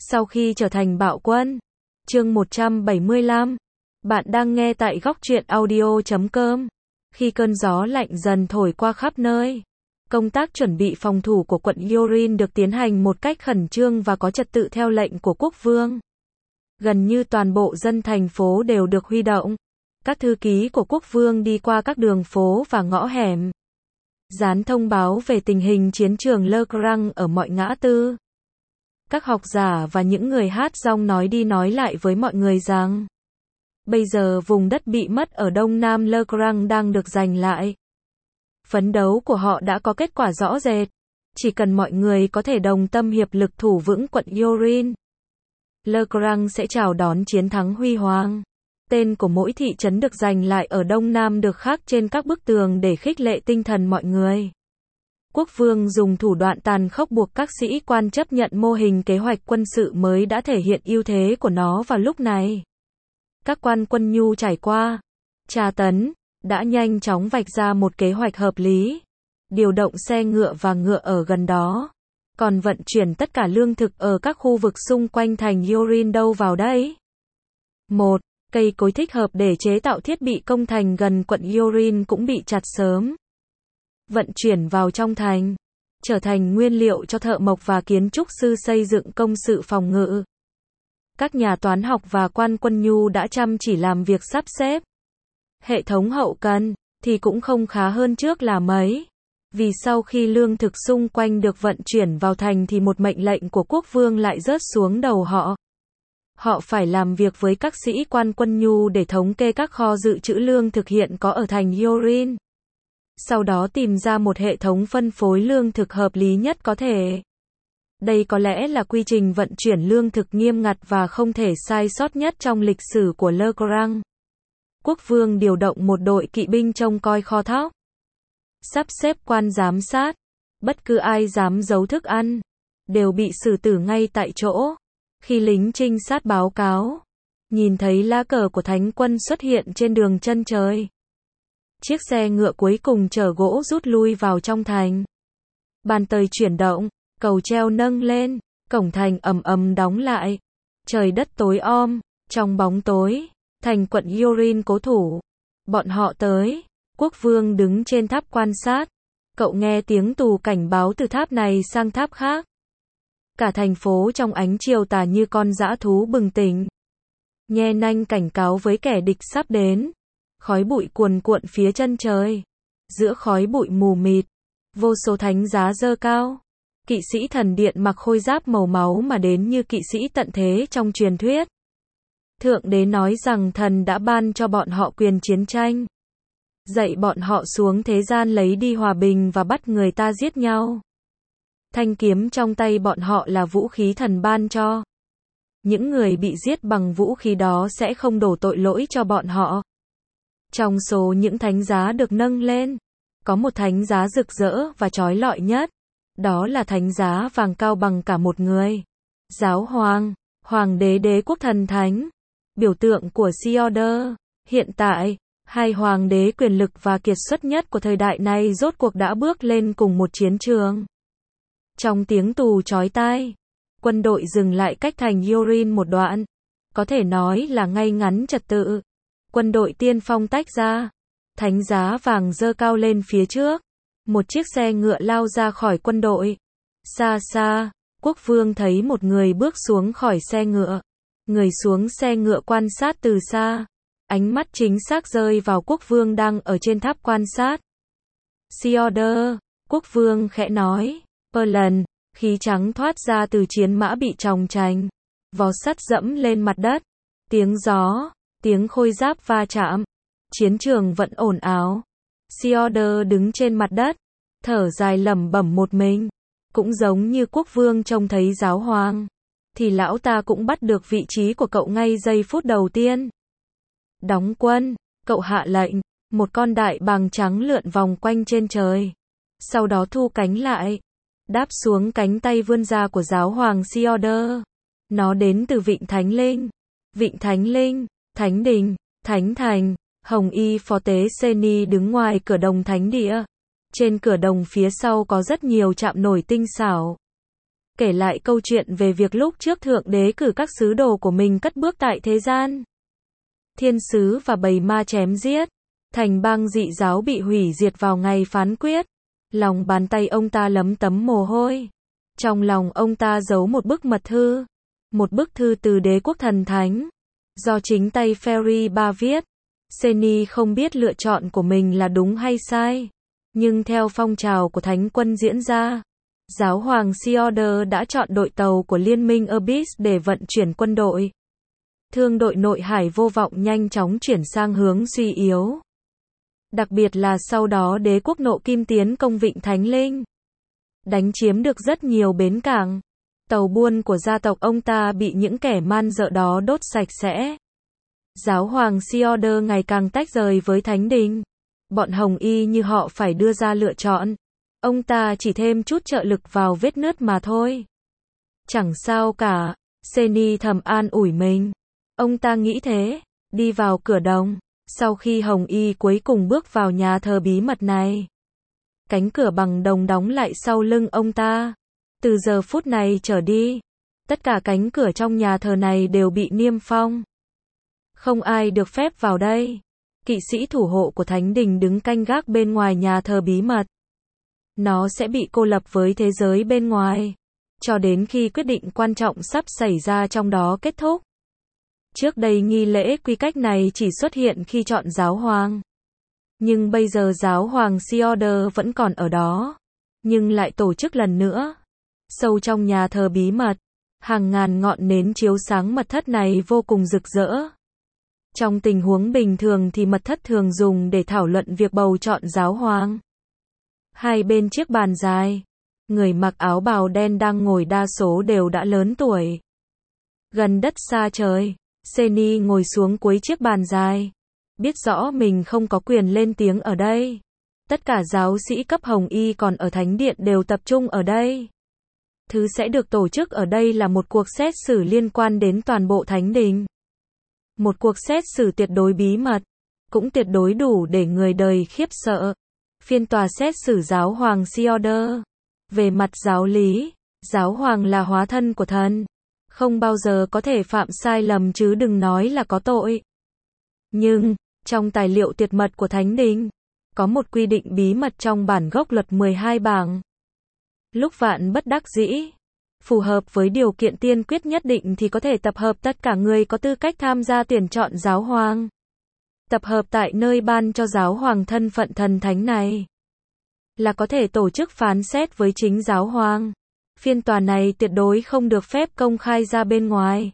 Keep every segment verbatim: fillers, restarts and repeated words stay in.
Sau khi trở thành bạo quân. Chương một trăm bảy mươi lăm. Bạn đang nghe tại góc truyện audio chấm com. Khi cơn gió lạnh dần thổi qua khắp nơi, công tác chuẩn bị phòng thủ của quận Yorin được tiến hành một cách khẩn trương và có trật tự theo lệnh của quốc vương. Gần như toàn bộ dân thành phố đều được huy động. Các thư ký của quốc vương đi qua các đường phố và ngõ hẻm, dán thông báo về tình hình chiến trường Le Grand ở mọi ngã tư. Các học giả và những người hát rong nói đi nói lại với mọi người rằng bây giờ vùng đất bị mất ở đông nam Le Grand đang được giành lại. Phấn đấu của họ đã có kết quả rõ rệt. Chỉ cần mọi người có thể đồng tâm hiệp lực thủ vững quận Yorin, Le Grand sẽ chào đón chiến thắng huy hoàng. Tên của mỗi thị trấn được giành lại ở đông nam được khắc trên các bức tường để khích lệ tinh thần mọi người. Quốc vương dùng thủ đoạn tàn khốc buộc các sĩ quan chấp nhận mô hình kế hoạch quân sự mới đã thể hiện ưu thế của nó vào lúc này. Các quan quân nhu trải qua tra tấn, đã nhanh chóng vạch ra một kế hoạch hợp lý. Điều động xe ngựa và ngựa ở gần đó, còn vận chuyển tất cả lương thực ở các khu vực xung quanh thành Yorin đâu vào đấy. một. Cây cối thích hợp để chế tạo thiết bị công thành gần quận Yorin cũng bị chặt sớm. Vận chuyển vào trong thành, trở thành nguyên liệu cho thợ mộc và kiến trúc sư xây dựng công sự phòng ngự. Các nhà toán học và quan quân nhu đã chăm chỉ làm việc sắp xếp. Hệ thống hậu cần thì cũng không khá hơn trước là mấy. Vì sau khi lương thực xung quanh được vận chuyển vào thành thì một mệnh lệnh của quốc vương lại rớt xuống đầu họ. Họ phải làm việc với các sĩ quan quân nhu để thống kê các kho dự trữ lương thực hiện có ở thành Yorin. Sau đó tìm ra một hệ thống phân phối lương thực hợp lý nhất có thể. Đây có lẽ là quy trình vận chuyển lương thực nghiêm ngặt và không thể sai sót nhất trong lịch sử của Le Grand. Quốc vương điều động một đội kỵ binh trông coi kho thóc, sắp xếp quan giám sát. Bất cứ ai dám giấu thức ăn đều bị xử tử ngay tại chỗ. Khi lính trinh sát báo cáo, nhìn thấy lá cờ của thánh quân xuất hiện trên đường chân trời, chiếc xe ngựa cuối cùng chở gỗ rút lui vào trong thành. Bàn tời chuyển động, cầu treo nâng lên, cổng thành ầm ầm đóng lại. Trời đất tối om, trong bóng tối, thành quận Yorin cố thủ. Bọn họ tới, quốc vương đứng trên tháp quan sát. Cậu nghe tiếng tù cảnh báo từ tháp này sang tháp khác. Cả thành phố trong ánh chiều tà như con dã thú bừng tỉnh, nhe nanh cảnh cáo với kẻ địch sắp đến. Khói bụi cuồn cuộn phía chân trời. Giữa khói bụi mù mịt, vô số thánh giá dơ cao. Kỵ sĩ thần điện mặc khôi giáp màu máu mà đến như kỵ sĩ tận thế trong truyền thuyết. Thượng đế nói rằng thần đã ban cho bọn họ quyền chiến tranh, dạy bọn họ xuống thế gian lấy đi hòa bình và bắt người ta giết nhau. Thanh kiếm trong tay bọn họ là vũ khí thần ban cho. Những người bị giết bằng vũ khí đó sẽ không đổ tội lỗi cho bọn họ. Trong số những thánh giá được nâng lên, có một thánh giá rực rỡ và chói lọi nhất. Đó là thánh giá vàng cao bằng cả một người. Giáo hoàng, hoàng đế đế quốc thần thánh, biểu tượng của Seorder. Hiện tại, hai hoàng đế quyền lực và kiệt xuất nhất của thời đại này rốt cuộc đã bước lên cùng một chiến trường. Trong tiếng tù chói tai, quân đội dừng lại cách thành Yorin một đoạn. Có thể nói là ngay ngắn trật tự. Quân đội tiên phong tách ra. Thánh giá vàng dơ cao lên phía trước. Một chiếc xe ngựa lao ra khỏi quân đội. Xa xa, quốc vương thấy một người bước xuống khỏi xe ngựa. Người xuống xe ngựa quan sát từ xa. Ánh mắt chính xác rơi vào quốc vương đang ở trên tháp quan sát. Seorder, quốc vương khẽ nói. Perlan, khí trắng thoát ra từ chiến mã bị tròng trành. Vó sắt dẫm lên mặt đất. Tiếng gió, tiếng khôi giáp va chạm. Chiến trường vẫn ồn ào. Seorder đứng trên mặt đất, thở dài lẩm bẩm một mình. Cũng giống như quốc vương trông thấy giáo hoàng, thì lão ta cũng bắt được vị trí của cậu ngay giây phút đầu tiên. Đóng quân, cậu hạ lệnh. Một con đại bàng trắng lượn vòng quanh trên trời. Sau đó thu cánh lại, đáp xuống cánh tay vươn ra của giáo hoàng Seorder. Nó đến từ Vịnh Thánh Linh. Vịnh Thánh Linh, Thánh Đình, Thánh Thành. Hồng y phó tế Seni đứng ngoài cửa đồng thánh địa. Trên cửa đồng phía sau có rất nhiều chạm nổi tinh xảo. kể lại câu chuyện về việc lúc trước Thượng Đế cử các sứ đồ của mình cất bước tại thế gian. Thiên sứ và bầy ma chém giết, thành bang dị giáo bị hủy diệt vào ngày phán quyết. Lòng bàn tay ông ta lấm tấm mồ hôi. Trong lòng ông ta giấu một bức mật thư. Một bức thư từ đế quốc thần thánh. Do chính tay Ferry Ba viết. Seni không biết lựa chọn của mình là đúng hay sai. Nhưng theo phong trào của thánh quân diễn ra, giáo hoàng Seader đã chọn đội tàu của liên minh Abyss để vận chuyển quân đội. Thương đội nội hải vô vọng nhanh chóng chuyển sang hướng suy yếu. Đặc biệt là sau đó đế quốc nộ kim tiến công Vịnh Thánh Linh. Đánh chiếm được rất nhiều bến cảng. Tàu buôn của gia tộc ông ta bị những kẻ man dợ đó đốt sạch sẽ. Giáo hoàng Seader ngày càng tách rời với thánh đình. Bọn Hồng Y như họ phải đưa ra lựa chọn. Ông ta chỉ thêm chút trợ lực vào vết nứt mà thôi. Chẳng sao cả, Seni thầm an ủi mình. Ông ta nghĩ thế, đi vào cửa đồng. Sau khi Hồng Y cuối cùng bước vào nhà thờ bí mật này, cánh cửa bằng đồng đóng lại sau lưng ông ta. Từ giờ phút này trở đi, tất cả cánh cửa trong nhà thờ này đều bị niêm phong. Không ai được phép vào đây. Kỵ sĩ thủ hộ của thánh đình đứng canh gác bên ngoài nhà thờ bí mật. Nó sẽ bị cô lập với thế giới bên ngoài, cho đến khi quyết định quan trọng sắp xảy ra trong đó kết thúc. Trước đây nghi lễ quy cách này chỉ xuất hiện khi chọn giáo hoàng. Nhưng bây giờ giáo hoàng Seader vẫn còn ở đó. Nhưng lại tổ chức lần nữa. Sâu trong nhà thờ bí mật, hàng ngàn ngọn nến chiếu sáng mật thất này vô cùng rực rỡ. Trong tình huống bình thường thì mật thất thường dùng để thảo luận việc bầu chọn giáo hoàng. Hai bên chiếc bàn dài, người mặc áo bào đen đang ngồi đa số đều đã lớn tuổi. Gần đất xa trời, Seni ngồi xuống cuối chiếc bàn dài. Biết rõ mình không có quyền lên tiếng ở đây. Tất cả giáo sĩ cấp Hồng Y còn ở thánh điện đều tập trung ở đây. Thứ sẽ được tổ chức ở đây là một cuộc xét xử liên quan đến toàn bộ thánh đình. Một cuộc xét xử tuyệt đối bí mật, cũng tuyệt đối đủ để người đời khiếp sợ. Phiên tòa xét xử giáo hoàng Seader. Về mặt giáo lý, giáo hoàng là hóa thân của thần, không bao giờ có thể phạm sai lầm chứ đừng nói là có tội. Nhưng, trong tài liệu tuyệt mật của thánh đình, có một quy định bí mật trong bản gốc luật mười hai bảng. Lúc vạn bất đắc dĩ, phù hợp với điều kiện tiên quyết nhất định thì có thể tập hợp tất cả người có tư cách tham gia tuyển chọn giáo hoàng. Tập hợp tại nơi ban cho giáo hoàng thân phận thần thánh này. Là có thể tổ chức phán xét với chính giáo hoàng. Phiên tòa này tuyệt đối không được phép công khai ra bên ngoài.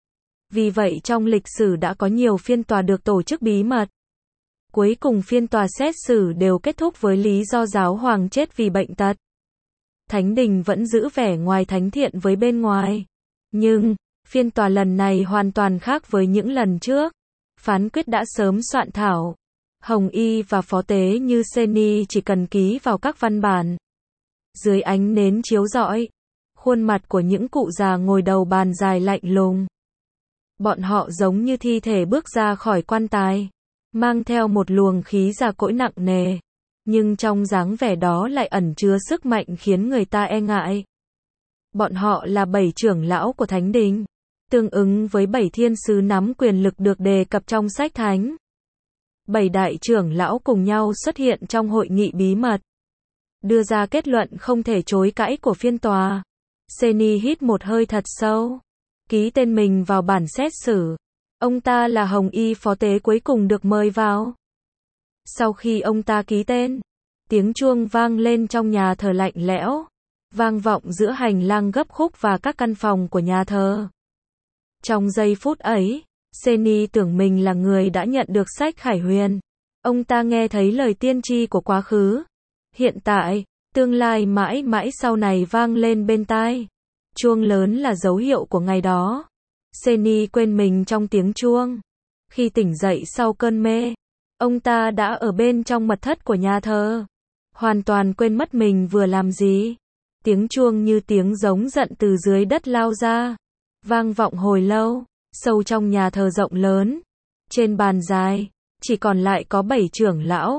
Vì vậy trong lịch sử đã có nhiều phiên tòa được tổ chức bí mật. Cuối cùng phiên tòa xét xử đều kết thúc với lý do giáo hoàng chết vì bệnh tật. Thánh đình vẫn giữ vẻ ngoài thánh thiện với bên ngoài. Nhưng, phiên tòa lần này hoàn toàn khác với những lần trước. Phán quyết đã sớm soạn thảo. Hồng Y và phó tế như Seni chỉ cần ký vào các văn bản. Dưới ánh nến chiếu rọi, khuôn mặt của những cụ già ngồi đầu bàn dài lạnh lùng. Bọn họ giống như thi thể bước ra khỏi quan tài, mang theo một luồng khí già cỗi nặng nề. Nhưng trong dáng vẻ đó lại ẩn chứa sức mạnh khiến người ta e ngại. Bọn họ là bảy trưởng lão của thánh đình, tương ứng với bảy thiên sứ nắm quyền lực được đề cập trong sách thánh. Bảy đại trưởng lão cùng nhau xuất hiện trong hội nghị bí mật, đưa ra kết luận không thể chối cãi của phiên tòa. Seni hít một hơi thật sâu, ký tên mình vào bản xét xử. Ông ta là Hồng Y phó tế cuối cùng được mời vào. Sau khi ông ta ký tên, tiếng chuông vang lên trong nhà thờ lạnh lẽo, vang vọng giữa hành lang gấp khúc và các căn phòng của nhà thờ. Trong giây phút ấy, Seni tưởng mình là người đã nhận được sách Khải Huyền. Ông ta nghe thấy lời tiên tri của quá khứ, hiện tại, tương lai mãi mãi sau này vang lên bên tai. Chuông lớn là dấu hiệu của ngày đó. Seni quên mình trong tiếng chuông. Khi tỉnh dậy sau cơn mê, ông ta đã ở bên trong mật thất của nhà thờ. Hoàn toàn quên mất mình vừa làm gì. Tiếng chuông như tiếng giống giận từ dưới đất lao ra, vang vọng hồi lâu, sâu trong nhà thờ rộng lớn. Trên bàn dài, chỉ còn lại có bảy trưởng lão.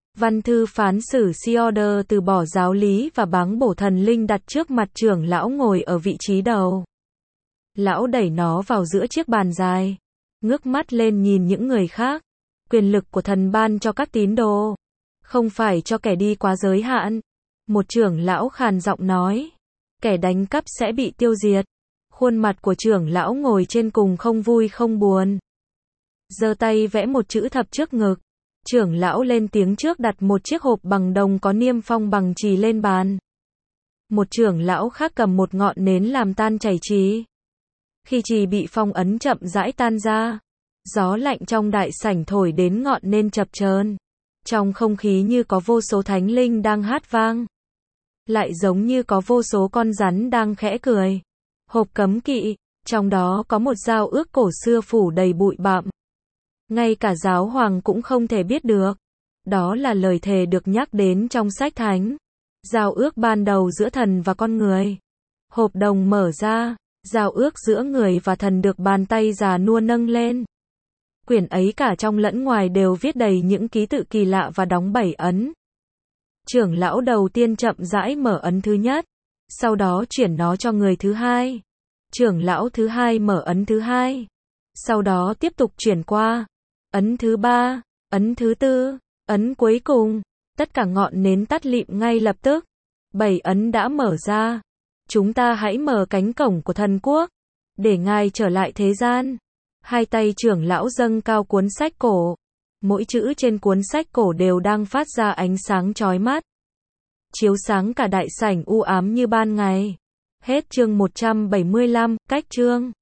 Văn thư phán xử Sioder từ bỏ giáo lý và báng bổ thần linh đặt trước mặt trưởng lão ngồi ở vị trí đầu. Lão đẩy nó vào giữa chiếc bàn dài, ngước mắt lên nhìn những người khác. Quyền lực của thần ban cho các tín đồ, không phải cho kẻ đi quá giới hạn. Một trưởng lão khàn giọng nói, kẻ đánh cắp sẽ bị tiêu diệt. Khuôn mặt của trưởng lão ngồi trên cùng không vui không buồn. Giơ tay vẽ một chữ thập trước ngực. Trưởng lão lên tiếng trước đặt một chiếc hộp bằng đồng có niêm phong bằng chì lên bàn. Một trưởng lão khác cầm một ngọn nến làm tan chảy chì. Khi chì bị phong ấn chậm rãi tan ra, gió lạnh trong đại sảnh thổi đến ngọn nến chập chờn. Trong không khí như có vô số thánh linh đang hát vang. Lại giống như có vô số con rắn đang khẽ cười. Hộp cấm kỵ, trong đó có một giao ước cổ xưa phủ đầy bụi bặm. Ngay cả giáo hoàng cũng không thể biết được. Đó là lời thề được nhắc đến trong sách thánh. Giao ước ban đầu giữa thần và con người. Hộp đồng mở ra, giao ước giữa người và thần được bàn tay già nua nâng lên. Quyển ấy cả trong lẫn ngoài đều viết đầy những ký tự kỳ lạ và đóng bảy ấn. Trưởng lão đầu tiên chậm rãi mở ấn thứ nhất, sau đó chuyển nó cho người thứ hai. Trưởng lão thứ hai mở ấn thứ hai, sau đó tiếp tục chuyển qua ấn thứ ba, ấn thứ tư, ấn cuối cùng. Tất cả ngọn nến tắt lịm ngay lập tức. Bảy ấn đã mở ra. Chúng ta hãy mở cánh cổng của thần quốc, để Ngài trở lại thế gian. Hai tay trưởng lão dâng cao cuốn sách cổ. Mỗi chữ trên cuốn sách cổ đều đang phát ra ánh sáng chói mắt, chiếu sáng cả đại sảnh u ám như ban ngày. Hết chương một trăm bảy mươi lăm, cách chương.